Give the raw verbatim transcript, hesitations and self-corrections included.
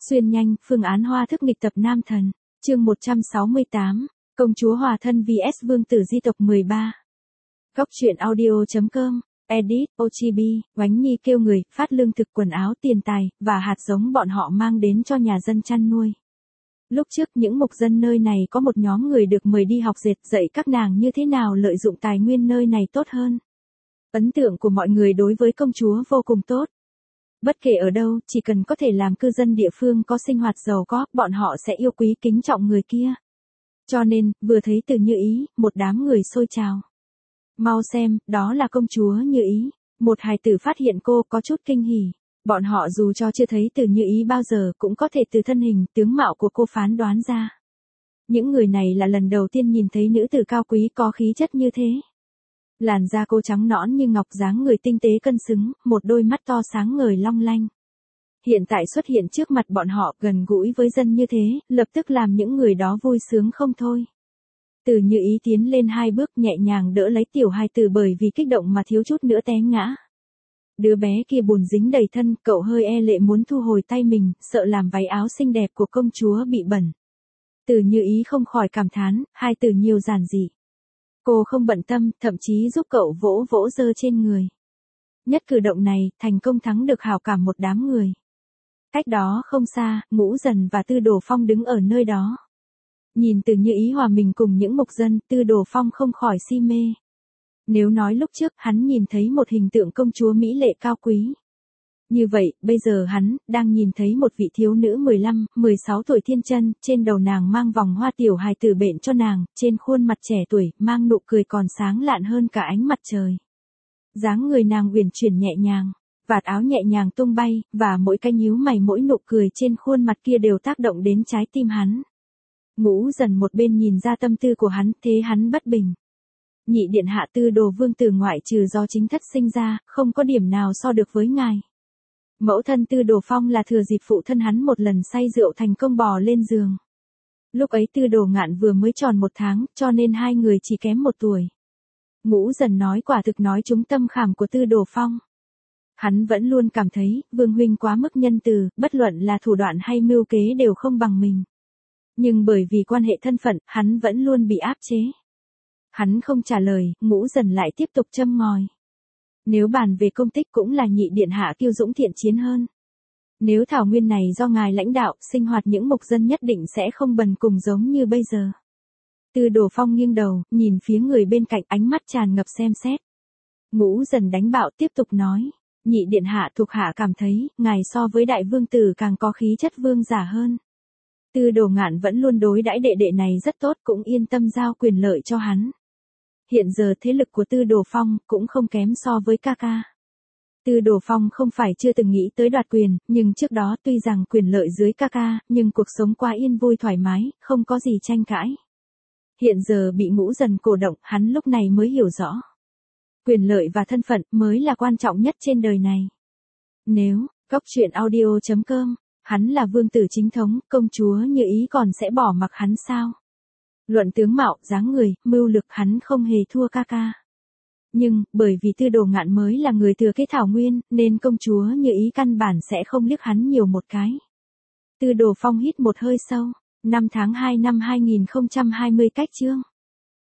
Xuyên nhanh, phương án hoa thức nghịch tập nam thần. Chương một trăm sáu mươi tám, Công chúa hòa thân vs Vương tử di tộc mười ba. Góc truyện audio chấm com, edit, ô giê bê, Oánh Nhi kêu người, phát lương thực quần áo tiền tài, và hạt giống bọn họ mang đến cho nhà dân chăn nuôi. Lúc trước những mục dân nơi này có một nhóm người được mời đi học dệt dạy các nàng như thế nào lợi dụng tài nguyên nơi này tốt hơn. Ấn tượng của mọi người đối với công chúa vô cùng tốt. Bất kể ở đâu, chỉ cần có thể làm cư dân địa phương có sinh hoạt giàu có, bọn họ sẽ yêu quý kính trọng người kia. Cho nên, vừa thấy Từ Như Ý, một đám người xôi trào. Mau xem, đó là công chúa Như Ý. Một hài tử phát hiện cô có chút kinh hỉ. Bọn họ dù cho chưa thấy Từ Như Ý bao giờ cũng có thể từ thân hình, tướng mạo của cô phán đoán ra. Những người này là lần đầu tiên nhìn thấy nữ tử cao quý có khí chất như thế. Làn da cô trắng nõn như ngọc, dáng người tinh tế cân xứng, một đôi mắt to sáng ngời long lanh. Hiện tại xuất hiện trước mặt bọn họ gần gũi với dân như thế, lập tức làm những người đó vui sướng không thôi. Từ Như Ý tiến lên hai bước nhẹ nhàng đỡ lấy tiểu hài tử bởi vì kích động mà thiếu chút nữa té ngã. Đứa bé kia bùn dính đầy thân, cậu hơi e lệ muốn thu hồi tay mình, sợ làm váy áo xinh đẹp của công chúa bị bẩn. Từ Như Ý không khỏi cảm thán, hai từ nhiều giản dị. Cô không bận tâm, thậm chí giúp cậu vỗ vỗ dơ trên người. Nhất cử động này, thành công thắng được hảo cảm một đám người. Cách đó không xa, Ngũ Dần và Tư Đồ Phong đứng ở nơi đó. Nhìn Từ Như Ý hòa mình cùng những mục dân, Tư Đồ Phong không khỏi si mê. Nếu nói lúc trước hắn nhìn thấy một hình tượng công chúa mỹ lệ cao quý. Như vậy, bây giờ hắn, đang nhìn thấy một vị thiếu nữ mười lăm, mười sáu tuổi thiên chân, trên đầu nàng mang vòng hoa tiểu hài tử bện cho nàng, trên khuôn mặt trẻ tuổi, mang nụ cười còn sáng lạn hơn cả ánh mặt trời. Dáng người nàng uyển chuyển nhẹ nhàng, vạt áo nhẹ nhàng tung bay, và mỗi cái nhíu mày mỗi nụ cười trên khuôn mặt kia đều tác động đến trái tim hắn. Ngũ Dần một bên nhìn ra tâm tư của hắn, thế hắn bất bình. Nhị điện hạ Tư Đồ vương tử ngoại trừ do chính thất sinh ra, không có điểm nào so được với ngài. Mẫu thân Tư Đồ Phong là thừa dịp phụ thân hắn một lần say rượu thành công bò lên giường. Lúc ấy Tư Đồ Ngạn vừa mới tròn một tháng, cho nên hai người chỉ kém một tuổi. Ngũ Dần nói quả thực nói trúng tâm khảm của Tư Đồ Phong. Hắn vẫn luôn cảm thấy, Vương huynh quá mức nhân từ, bất luận là thủ đoạn hay mưu kế đều không bằng mình. Nhưng bởi vì quan hệ thân phận, hắn vẫn luôn bị áp chế. Hắn không trả lời, Ngũ Dần lại tiếp tục châm ngòi. Nếu bàn về công tích cũng là nhị điện hạ kiêu dũng thiện chiến hơn. Nếu thảo nguyên này do ngài lãnh đạo, sinh hoạt những mục dân nhất định sẽ không bần cùng giống như bây giờ. Tư Đồ Phong nghiêng đầu, nhìn phía người bên cạnh, ánh mắt tràn ngập xem xét. Ngũ Dần đánh bạo tiếp tục nói, nhị điện hạ thuộc hạ cảm thấy, ngài so với đại vương tử càng có khí chất vương giả hơn. Tư Đồ Ngạn vẫn luôn đối đãi đệ đệ này rất tốt, cũng yên tâm giao quyền lợi cho hắn. Hiện giờ thế lực của Tư Đồ Phong cũng không kém so với ca ca. Tư Đồ Phong không phải chưa từng nghĩ tới đoạt quyền, nhưng trước đó tuy rằng quyền lợi dưới ca ca, nhưng cuộc sống quá yên vui thoải mái, không có gì tranh cãi. Hiện giờ bị Ngũ Dần cổ động, hắn lúc này mới hiểu rõ. Quyền lợi và thân phận mới là quan trọng nhất trên đời này. Nếu, góc truyện audio chấm com, hắn là vương tử chính thống, công chúa Như Ý còn sẽ bỏ mặc hắn sao? Luận tướng mạo, dáng người, mưu lực hắn không hề thua ca ca. Nhưng, bởi vì Tư Đồ Ngạn mới là người thừa kế thảo nguyên, nên công chúa Như Ý căn bản sẽ không liếc hắn nhiều một cái. Tư Đồ Phong hít một hơi sâu. Năm tháng hai năm hai nghìn không trăm hai mươi cách chương.